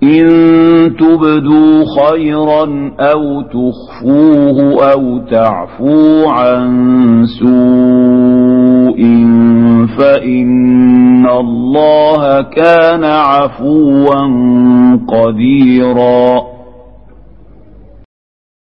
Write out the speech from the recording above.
إن تبدوا خيرا أو تخفوه أو تعفوا عن سوء فإن الله كان عفوا قديرا.